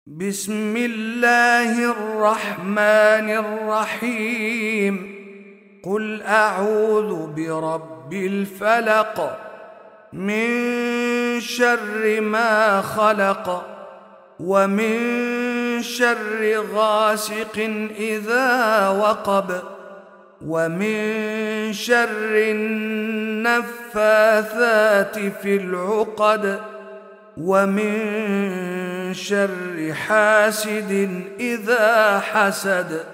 بسم الله الرحمن الرحيم. قل أعوذ برب الفلق من شر ما خلق ومن شر غاسق إذا وقب ومن شر النفاثات في العقد ومن شر حاسد إذا حسد.